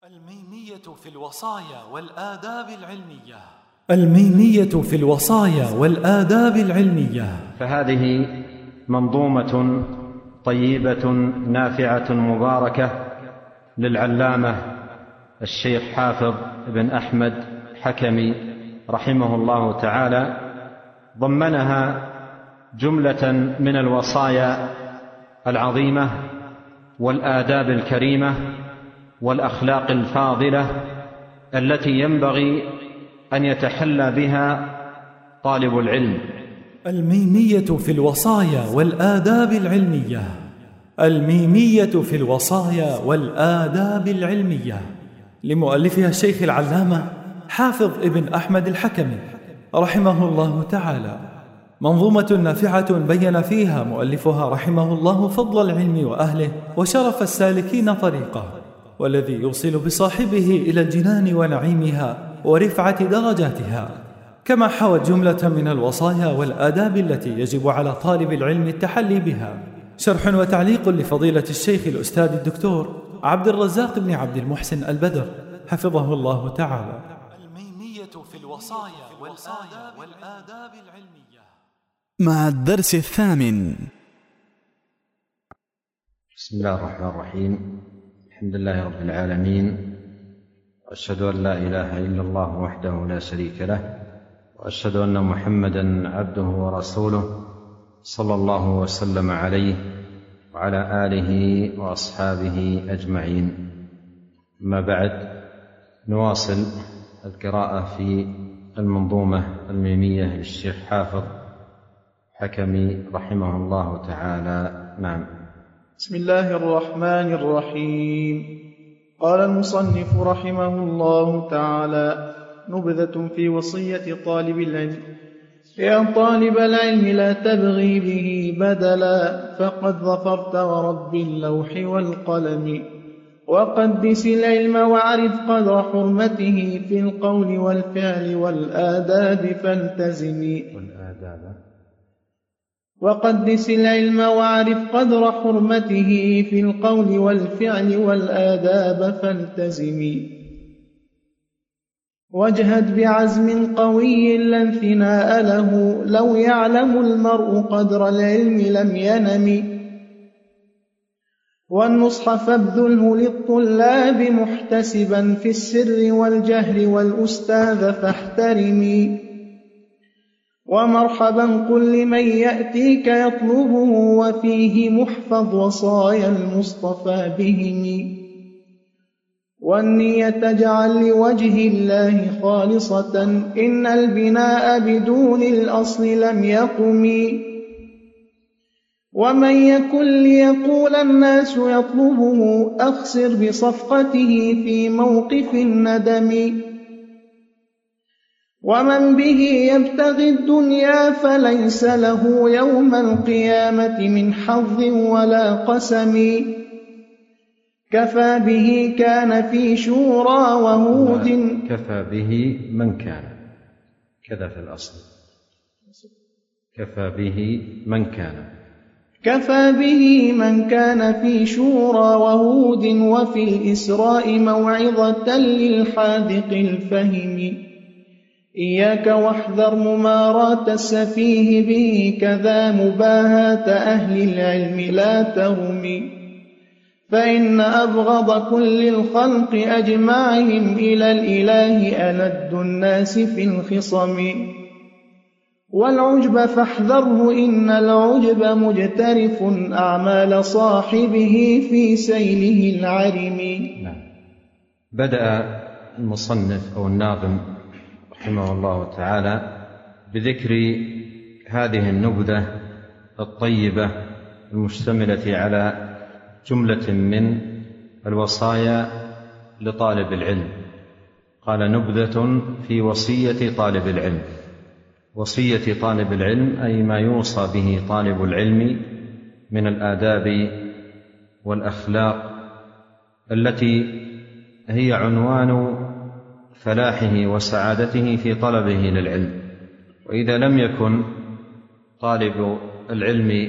الميمية في الوصايا والآداب العلمية. الميمية في الوصايا والآداب العلمية. فهذه منظومة طيبة نافعة مباركة للعلامة الشيخ حافظ بن أحمد حكمي رحمه الله تعالى، ضمنها جملة من الوصايا العظيمة والآداب الكريمة والأخلاق الفاضلة التي ينبغي أن يتحلى بها طالب العلم. الميمية في الوصايا والآداب العلمية. الميمية في الوصايا والآداب العلمية لمؤلفها الشيخ العلامة حافظ ابن أحمد الحكمي رحمه الله تعالى، منظومة نافعة بين فيها مؤلفها رحمه الله فضل العلم وأهله وشرف السالكين طريقه، والذي يوصل بصاحبه إلى الجنان ونعيمها ورفعة درجاتها، كما حوت جملة من الوصايا والآداب التي يجب على طالب العلم التحلي بها. شرح وتعليق لفضيلة الشيخ الأستاذ الدكتور عبد الرزاق بن عبد المحسن البدر حفظه الله تعالى. الميمية في الوصايا والآداب العلمية مع الدرس الثامن. بسم الله الرحمن الرحيم. الحمد لله رب العالمين، وأشهد أن لا إله إلا الله وحده لا شريك له، وأشهد أن محمدًا عبده ورسوله صلى الله وسلم عليه وعلى آله وأصحابه أجمعين. أما بعد، نواصل القراءة في المنظومة الميمية للشيخ حافظ حكمي رحمه الله تعالى. نعم. بسم الله الرحمن الرحيم. قال المصنف رحمه الله تعالى: نبذة في وصية طالب العلم. يا طالب العلم لا تبغي به بدلا، فقد ظفرت ورب اللوح والقلم. وقدس العلم واعرف قدر حرمته في القول والفعل والآداب فالتزمي. وقدس العلم واعرف قدر حرمته في القول والفعل والآداب فالتزمي. واجهد بعزم قوي لا انثناء له، لو يعلم المرء قدر العلم لم ينم. والنصح فابذله للطلاب محتسبا في السر والجهر، والأستاذ فاحترمي. ومرحبا قل لمن يأتيك يطلبه، وفيه محفظ وصايا المصطفى بهم. والنية تجعل لوجه الله خالصة، إن البناء بدون الأصل لم يقم. ومن يكن ليقول الناس يطلبه، أخسر بصفقته في موقف الندم. ومن به يبتغي الدنيا فليس له يوم القيامة من حظ ولا قسم. كفى به كان في شورى وهود. كفى به من كان كذا في الأصل. كفى به من كان. كفى به من كان في شورى وهود، وفي الإسراء موعظة للحاذق الفهم. إياك واحذر مماراة السفيه به، كذا مباهاة أهل العلم لا ترم. فإن أبغض كل الخلق أجمعهم إلى الإله ألد الناس في الخصم. والعجب فاحذره، إن العجب مجترف أعمال صاحبه في سيله العرم. بدأ المصنف أو الناظم رحمه الله تعالى بذكر هذه النبذة الطيبة المشتملة على جملة من الوصايا لطالب العلم. قال: نبذة في وصية طالب العلم. وصية طالب العلم أي ما يوصى به طالب العلم من الآداب والأخلاق التي هي عنوان فلاحه وسعادته في طلبه للعلم. وإذا لم يكن طالب العلم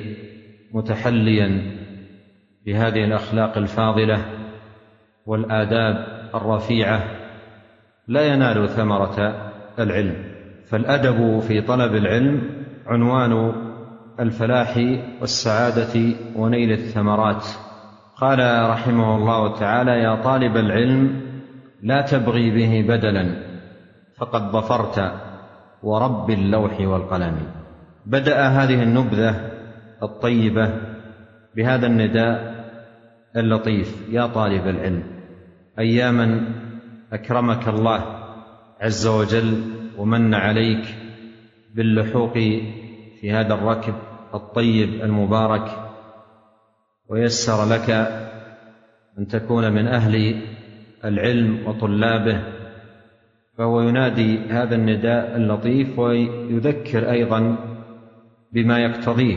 متحليا بهذه الأخلاق الفاضلة والآداب الرفيعة لا ينال ثمرة العلم. فالأدب في طلب العلم عنوان الفلاح والسعادة ونيل الثمرات. قال رحمه الله تعالى: يا طالب العلم لا تبغي به بدلا فقد ظفرت ورب اللوح والقلم. بدأ هذه النبذة الطيبة بهذا النداء اللطيف: يا طالب العلم. أياما أكرمك الله عز وجل ومن عليك باللحوق في هذا الركب الطيب المبارك، ويسر لك أن تكون من أهل العلم وطلابه، فهو ينادي هذا النداء اللطيف ويذكر أيضا بما يقتضيه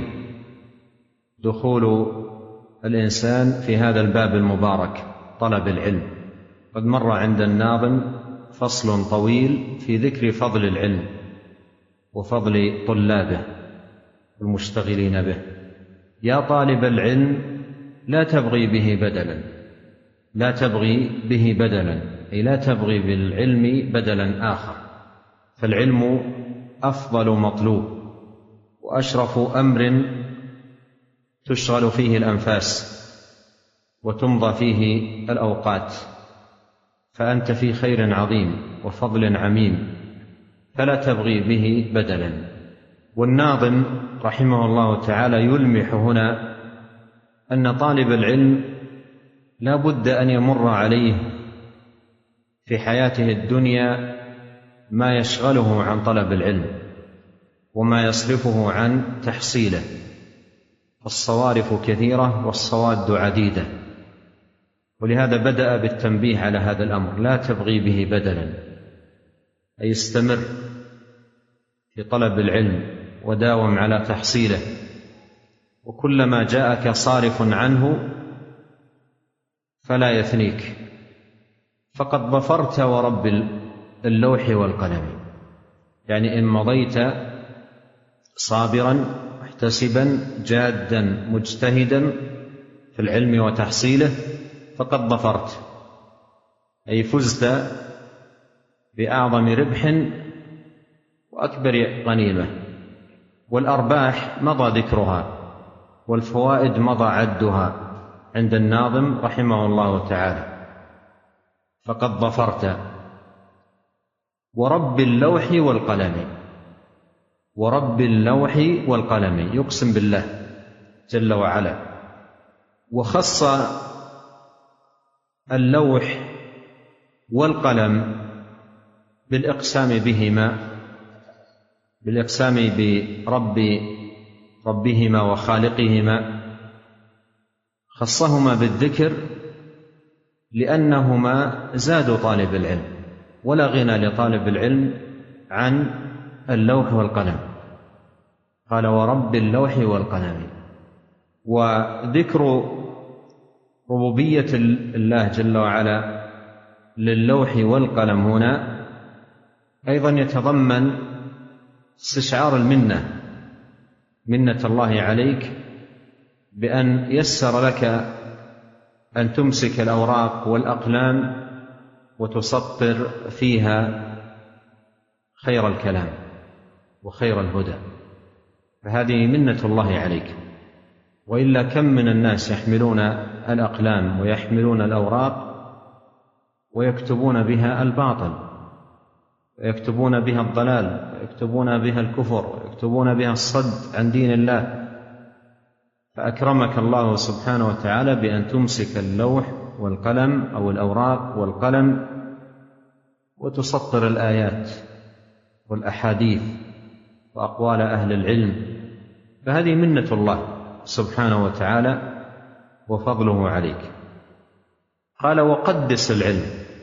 دخول الإنسان في هذا الباب المبارك طلب العلم. قد مر عند الناظم فصل طويل في ذكر فضل العلم وفضل طلابه المشتغلين به. يا طالب العلم لا تبغي به بدلا، لا تبغي به بدلا أي لا تبغي بالعلم بدلا آخر، فالعلم أفضل مطلوب وأشرف أمر تشغل فيه الأنفاس وتمضى فيه الأوقات، فأنت في خير عظيم وفضل عميم، فلا تبغي به بدلا. والناظم رحمه الله تعالى يلمح هنا أن طالب العلم لا بد أن يمر عليه في حياته الدنيا ما يشغله عن طلب العلم وما يصرفه عن تحصيله، فالصوارف كثيرة والصواد عديدة، ولهذا بدأ بالتنبيه على هذا الأمر: لا تبغي به بدلا، أي استمر في طلب العلم وداوم على تحصيله، وكلما جاءك صارف عنه فلا يثنيك، فقد ظفرت ورب اللوح والقلم. يعني إن مضيت صابرا محتسبا جادا مجتهدا في العلم وتحصيله فقد ظفرت، أي فزت بأعظم ربح وأكبر غنيمة. والأرباح مضى ذكرها والفوائد مضى عدها عند الناظم رحمه الله تعالى. فقد ظفرت ورب اللوح والقلم، ورب اللوح والقلم، يقسم بالله جل وعلا، وخص اللوح والقلم بالإقسام بهما، بالإقسام بربهما وخالقهما، خصهما بالذكر لأنهما زاد طالب العلم، ولا غنى لطالب العلم عن اللوح والقلم. قال: ورب اللوح والقلم. وذكر ربوبية الله جل وعلا للوح والقلم هنا أيضا يتضمن استشعار المنة، منة الله عليك بأن يسر لك أن تمسك الأوراق والأقلام وتسطر فيها خير الكلام وخير الهدى، فهذه منة الله عليك. وإلا كم من الناس يحملون الأقلام ويحملون الأوراق ويكتبون بها الباطل، ويكتبون بها الضلال، ويكتبون بها الكفر، ويكتبون بها الصد عن دين الله. فأكرمك الله سبحانه وتعالى بأن تمسك اللوح والقلم أو الأوراق والقلم وتسطر الآيات والأحاديث وأقوال أهل العلم، فهذه منة الله سبحانه وتعالى وفضله عليك. قال: وقدس العلم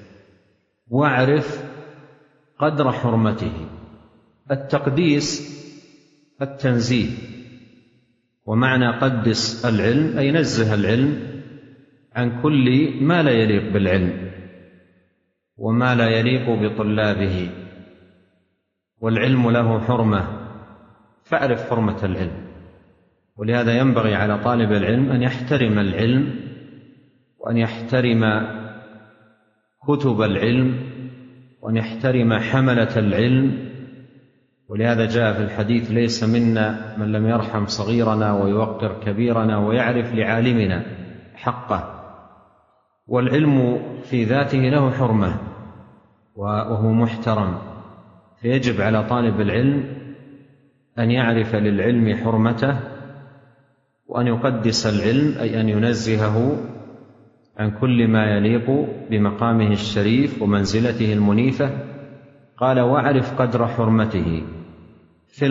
واعرف قدر حرمته. التقديس التنزيه، ومعنى قدس العلم أي نزه العلم عن كل ما لا يليق بالعلم وما لا يليق بطلابه، والعلم له حرمة، فاعرف حرمة العلم. ولهذا ينبغي على طالب العلم أن يحترم العلم وأن يحترم كتب العلم وأن يحترم حملة العلم. ولهذا جاء في الحديث: ليس منا من لم يرحم صغيرنا ويوقر كبيرنا ويعرف لعالمنا حقه. والعلم في ذاته له حرمة وهو محترم، فيجب على طالب العلم أن يعرف للعلم حرمته، وأن يقدس العلم، أي أن ينزهه عن كل ما يليق بمقامه الشريف ومنزلته المنيفة. قال: واعرف قدر حرمته في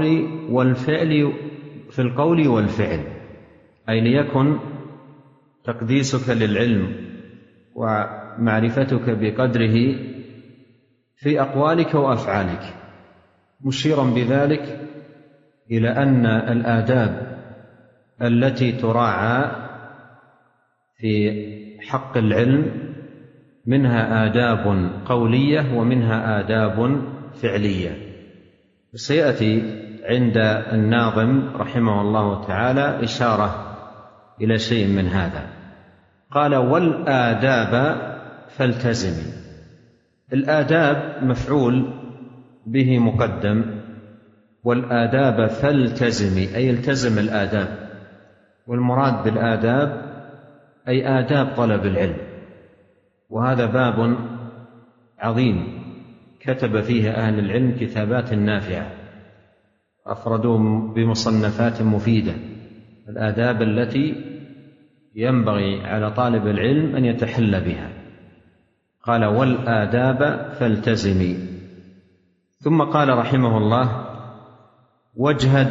القول والفعل، أي ليكن تقديسك للعلم ومعرفتك بقدره في أقوالك وأفعالك، مشيرا بذلك إلى أن الآداب التي تراعى في حق العلم منها آداب قولية ومنها آداب فعلية. سيأتي عند الناظم رحمه الله تعالى إشارة إلى شيء من هذا. قال: والآداب فالتزمي. الآداب مفعول به مقدم، والآداب فالتزمي أي التزم الآداب. والمراد بالآداب أي آداب طلب العلم، وهذا باب عظيم كتب فيه أهل العلم كتابات نافعة أفردوهم بمصنفات مفيدة، الآداب التي ينبغي على طالب العلم أن يتحلى بها. قال: والآداب فالتزمي. ثم قال رحمه الله: واجهد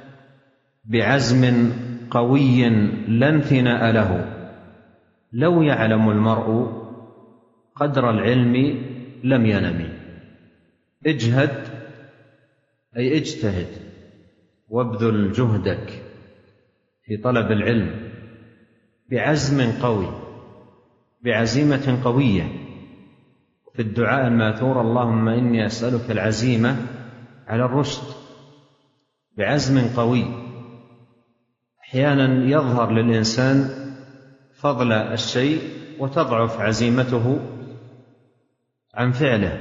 بعزم قوي لا انثناء له، لو يعلم المرء قدر العلم لم ينم. اجهد أي اجتهد وابذل جهدك في طلب العلم بعزم قوي، بعزيمة قوية. في الدعاء الماثور: اللهم إني أسألك العزيمة على الرشد. بعزم قوي. أحيانا يظهر للإنسان فضل الشيء وتضعف عزيمته عن فعله،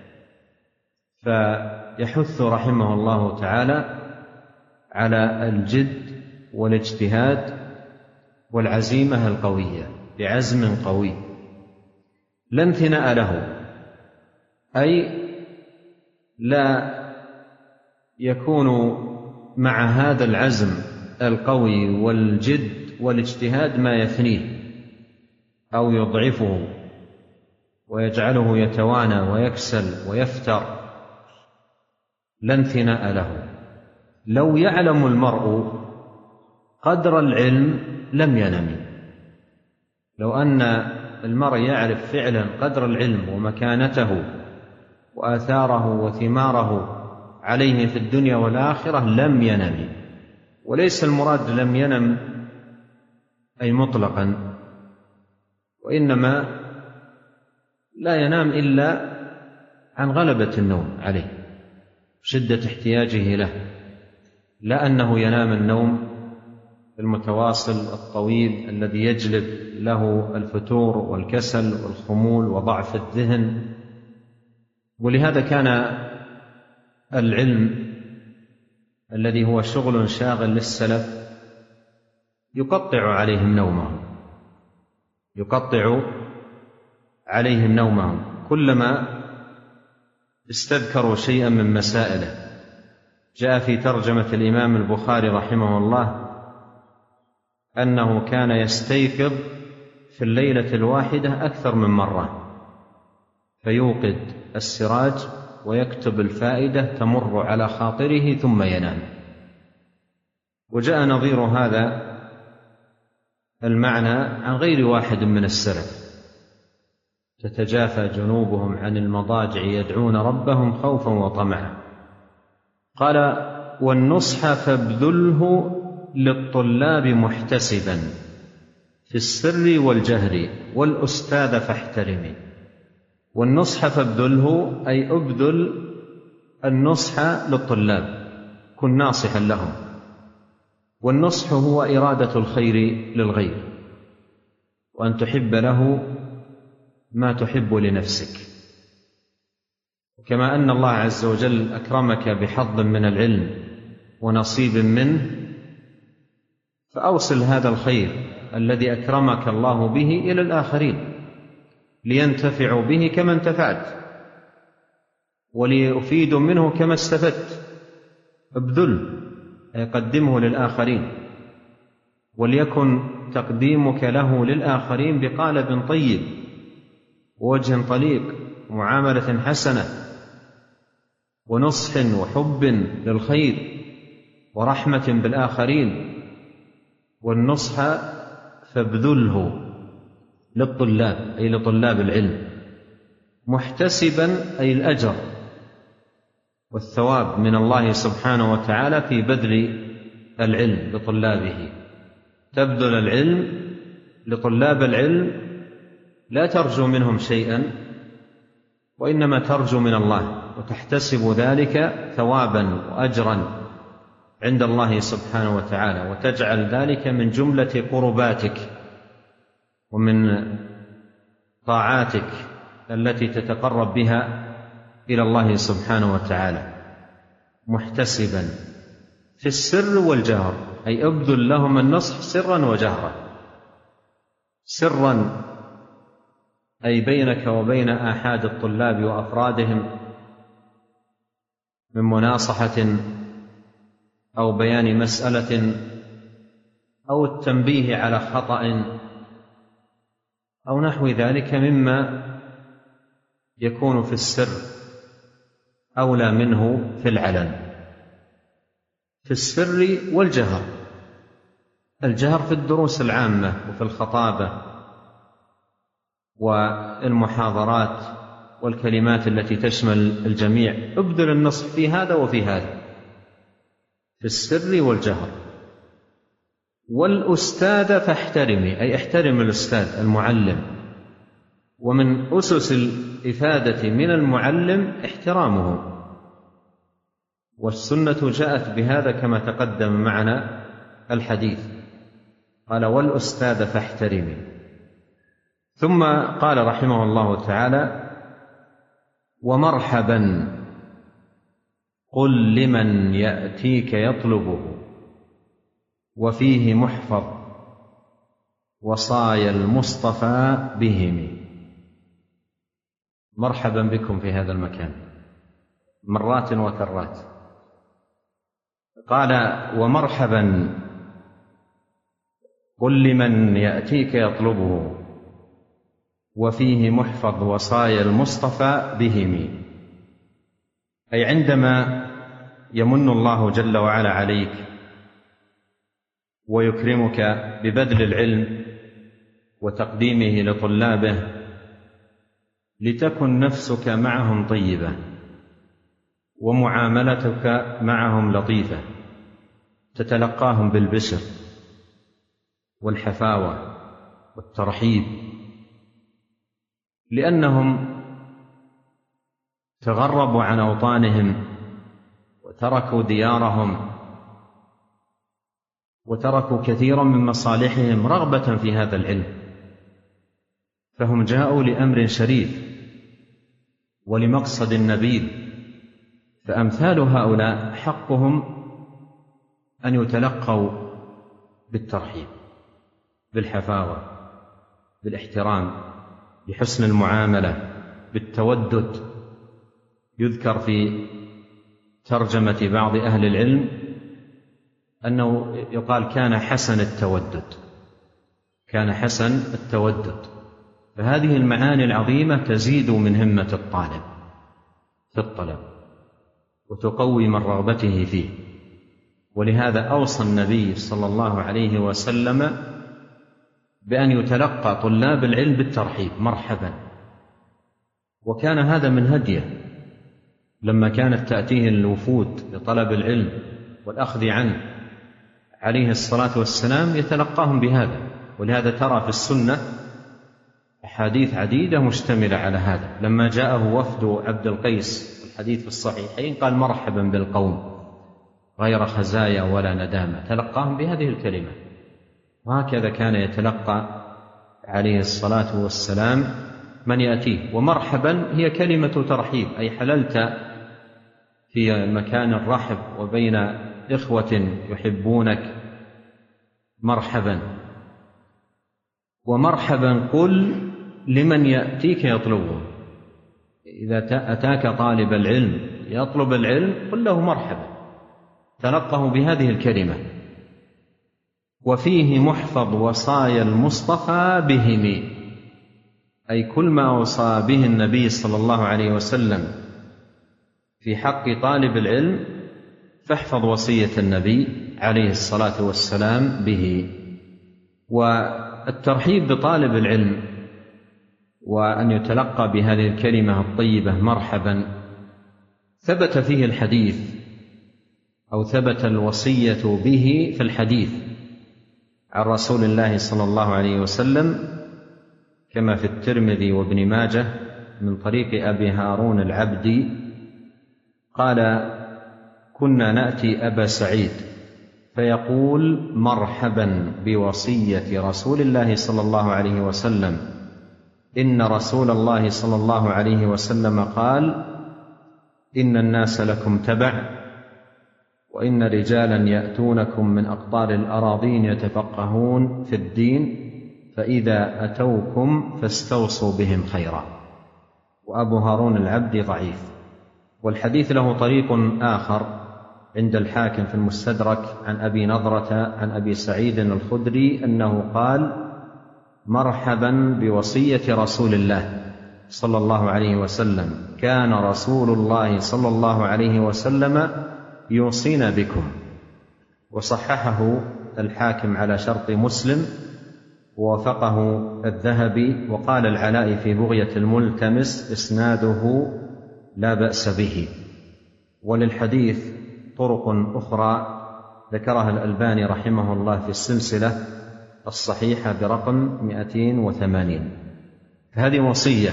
فيحث رحمه الله تعالى على الجد والاجتهاد والعزيمة القوية بعزم قوي لا انثناء له، أي لا يكون مع هذا العزم القوي والجد والاجتهاد ما يثنيه أو يضعفه ويجعله يتوانى ويكسل ويفتر. لا انثناء له. لو يعلم المرء قدر العلم لم ينم. لو أن المرء يعرف فعلا قدر العلم ومكانته وآثاره وثماره عليه في الدنيا والآخرة لم ينم. وليس المراد لم ينم أي مطلقا، وإنما لا ينام إلا عن غلبة النوم عليه، شدة احتياجه له، لا أنه ينام النوم المتواصل الطويل الذي يجلب له الفتور والكسل والخمول وضعف الذهن. ولهذا كان العلم الذي هو شغل شاغل للسلف يقطع عليهم نومهم كلما استذكروا شيئا من مسائله. جاء في ترجمة الإمام البخاري رحمه الله أنه كان يستيقظ في الليلة الواحدة أكثر من مرة، فيوقد السراج ويكتب الفائدة تمر على خاطره ثم ينام. وجاء نظير هذا المعنى عن غير واحد من السلف: تتجافى جنوبهم عن المضاجع يدعون ربهم خوفا وطمعا. قال: والنصح فابذله للطلاب محتسبا في السر والجهر والأستاذ فاحترمي. والنصح فابذله أي ابذل النصح للطلاب، كن ناصحا لهم. والنصح هو إرادة الخير للغير، وأن تحب له ما تحب لنفسك. كما أن الله عز وجل أكرمك بحظ من العلم ونصيب منه، فأوصل هذا الخير الذي أكرمك الله به إلى الآخرين لينتفعوا به كما انتفعت وليفيدوا منه كما استفدت. ابذل، قدمه للآخرين، وليكن تقديمك له للآخرين بقالب طيب ووجه طليق ومعاملة حسنة ونصح وحب للخير ورحمة بالآخرين. والنصح فابذله للطلاب، أي لطلاب العلم، محتسبا أي الأجر والثواب من الله سبحانه وتعالى في بذل العلم لطلابه. تبذل العلم لطلاب العلم، لا ترجو منهم شيئا، وإنما ترجو من الله وتحتسب ذلك ثوابا وأجرا عند الله سبحانه وتعالى، وتجعل ذلك من جملة قرباتك ومن طاعاتك التي تتقرب بها إلى الله سبحانه وتعالى، محتسبا في السر والجهر، أي ابذل لهم النصح سرا وجهرا. سرا أي بينك وبين آحاد الطلاب وأفرادهم من مناصحة أو بيان مسألة أو التنبيه على خطأ أو نحو ذلك مما يكون في السر أولى منه في العلن. في السر والجهر، الجهر في الدروس العامة وفي الخطابة والمحاضرات والكلمات التي تشمل الجميع، ابذل النصح في هذا وفي هذا، في السر والجهر. والأستاذ فاحترمي، أي احترم الأستاذ المعلم، ومن أسس الإفادة من المعلم احترامه، والسنة جاءت بهذا كما تقدم معنا الحديث، قال والأستاذ فاحترمي. ثم قال رحمه الله تعالى ومرحبا قل لمن يأتيك يطلبه وفيه محفظ وصايا المصطفى بهم. مرحبا بكم في هذا المكان مرات وكرات. قال ومرحبا قل لمن يأتيك يطلبه وفيه محفظ وصايا المصطفى بهم، أي عندما يمن الله جل وعلا عليك ويكرمك ببذل العلم وتقديمه لطلابه، لتكن نفسك معهم طيبة ومعاملتك معهم لطيفة، تتلقاهم بالبشر والحفاوة والترحيب، لأنهم تغربوا عن أوطانهم وتركوا ديارهم وتركوا كثيرا من مصالحهم رغبة في هذا العلم، فهم جاءوا لأمر شريف ولمقصد نبيل، فأمثال هؤلاء حقهم أن يتلقوا بالترحيب، بالحفاوة، بالاحترام، بحسن المعاملة، بالتودد. يذكر في ترجمة بعض أهل العلم أنه يقال كان حسن التودد، كان حسن التودد. فهذه المعاني العظيمة تزيد من همة الطالب في الطلب وتقوي من رغبته فيه. ولهذا أوصى النبي صلى الله عليه وسلم بأن يتلقى طلاب العلم بالترحيب مرحبا، وكان هذا من هديه لما كانت تأتيه الوفود لطلب العلم والأخذ عنه عليه الصلاة والسلام يتلقاهم بهذا. ولهذا ترى في السنة أحاديث عديدة مشتملة على هذا. لما جاءه وفد عبد القيس الحديث في الصحيحين قال مرحبا بالقوم غير خزايا ولا ندامة، تلقاهم بهذه الكلمة. وهكذا كان يتلقى عليه الصلاة والسلام من يأتيه. ومرحبا هي كلمة ترحيب، أي حللت في مكان الرحب وبين إخوة يحبونك، مرحبا. ومرحبا قل لمن يأتيك يطلبه، إذا أتاك طالب العلم يطلب العلم قل له مرحبا، تلقه بهذه الكلمة. وفيه محفظ وصايا المصطفى بهم، أي كل ما وصى به النبي صلى الله عليه وسلم في حق طالب العلم فاحفظ وصية النبي عليه الصلاة والسلام به. والترحيب بطالب العلم وأن يتلقى بهذه الكلمة الطيبة مرحبا ثبت فيه الحديث، أو ثبت الوصية به في الحديث عن رسول الله صلى الله عليه وسلم كما في الترمذي وابن ماجه من طريق أبي هارون العبدي قال: كنا نأتي أبا سعيد فيقول: مرحبا بوصية رسول الله صلى الله عليه وسلم، إن رسول الله صلى الله عليه وسلم قال: إن الناس لكم تبع، وإن رجالا يأتونكم من أقطار الأراضين يتفقهون في الدين، فإذا أتوكم فاستوصوا بهم خيرا. وأبو هارون العبدي ضعيف. والحديث له طريق آخر عند الحاكم في المستدرك عن أبي نضرة عن أبي سعيد الخدري أنه قال: مرحبا بوصية رسول الله صلى الله عليه وسلم، كان رسول الله صلى الله عليه وسلم يوصينا بكم. وصححه الحاكم على شرط مسلم ووافقه الذهبي. وقال العلاء في بغية الملتمس: إسناده لا بأس به. وللحديث طرق أخرى ذكرها الألباني رحمه الله في السلسلة الصحيحة برقم 280. هذه وصية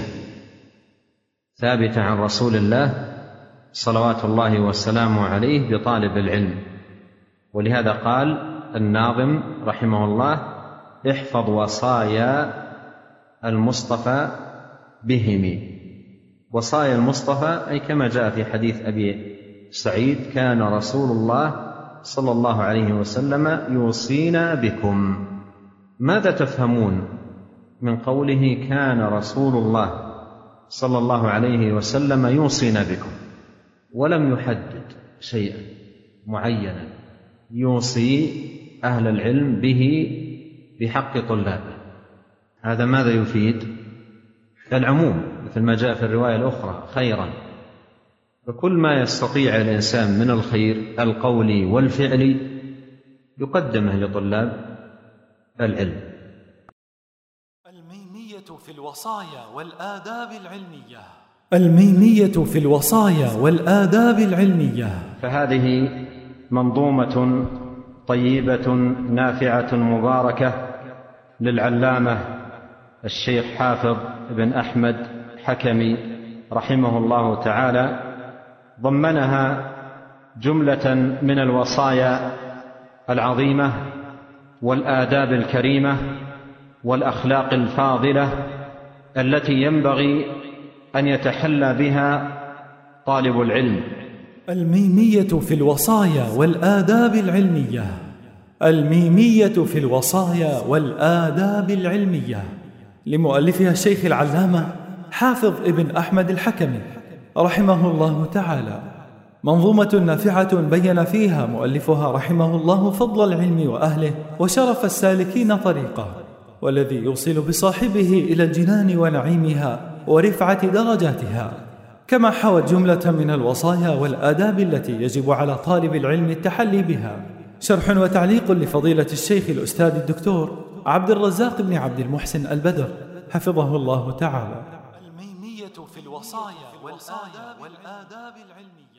ثابتة عن رسول الله صلوات الله وسلامه عليه بطالب العلم. ولهذا قال الناظم رحمه الله: احفظ وصايا المصطفى بهم. وصايا المصطفى أي كما جاء في حديث أبي سعيد: كان رسول الله صلى الله عليه وسلم يوصينا بكم. ماذا تفهمون من قوله كان رسول الله صلى الله عليه وسلم يوصينا بكم، ولم يحدد شيئا معينا يوصي أهل العلم به بحق طلابه؟ هذا ماذا يفيد؟ العموم، مثل ما جاء في الرواية الأخرى: خيرا. فكل ما يستطيع الإنسان من الخير القولي والفعلي يقدمه لطلاب العلم. الميمية في الوصايا والآداب العلمية. الميمية في الوصايا والآداب العلمية. فهذه منظومة طيبة نافعة مباركة للعلامة الشيخ حافظ بن أحمد حكمي رحمه الله تعالى، ضمنها جملة من الوصايا العظيمة والآداب الكريمة والأخلاق الفاضلة التي ينبغي أن يتحلى بها طالب العلم. الميمية في الوصايا والآداب العلمية. الميمية في الوصايا والآداب العلمية لمؤلفها الشيخ العلامة حافظ ابن أحمد الحكمي رحمه الله تعالى، منظومة نافعة بين فيها مؤلفها رحمه الله فضل العلم وأهله وشرف السالكين طريقه، والذي يوصل بصاحبه إلى الجنان ونعيمها ورفعة درجاتها، كما حوت جملة من الوصايا والآداب التي يجب على طالب العلم التحلي بها. شرح وتعليق لفضيلة الشيخ الأستاذ الدكتور عبد الرزاق بن عبد المحسن البدر حفظه الله تعالى. الميمية في الوصايا والآداب العلمية.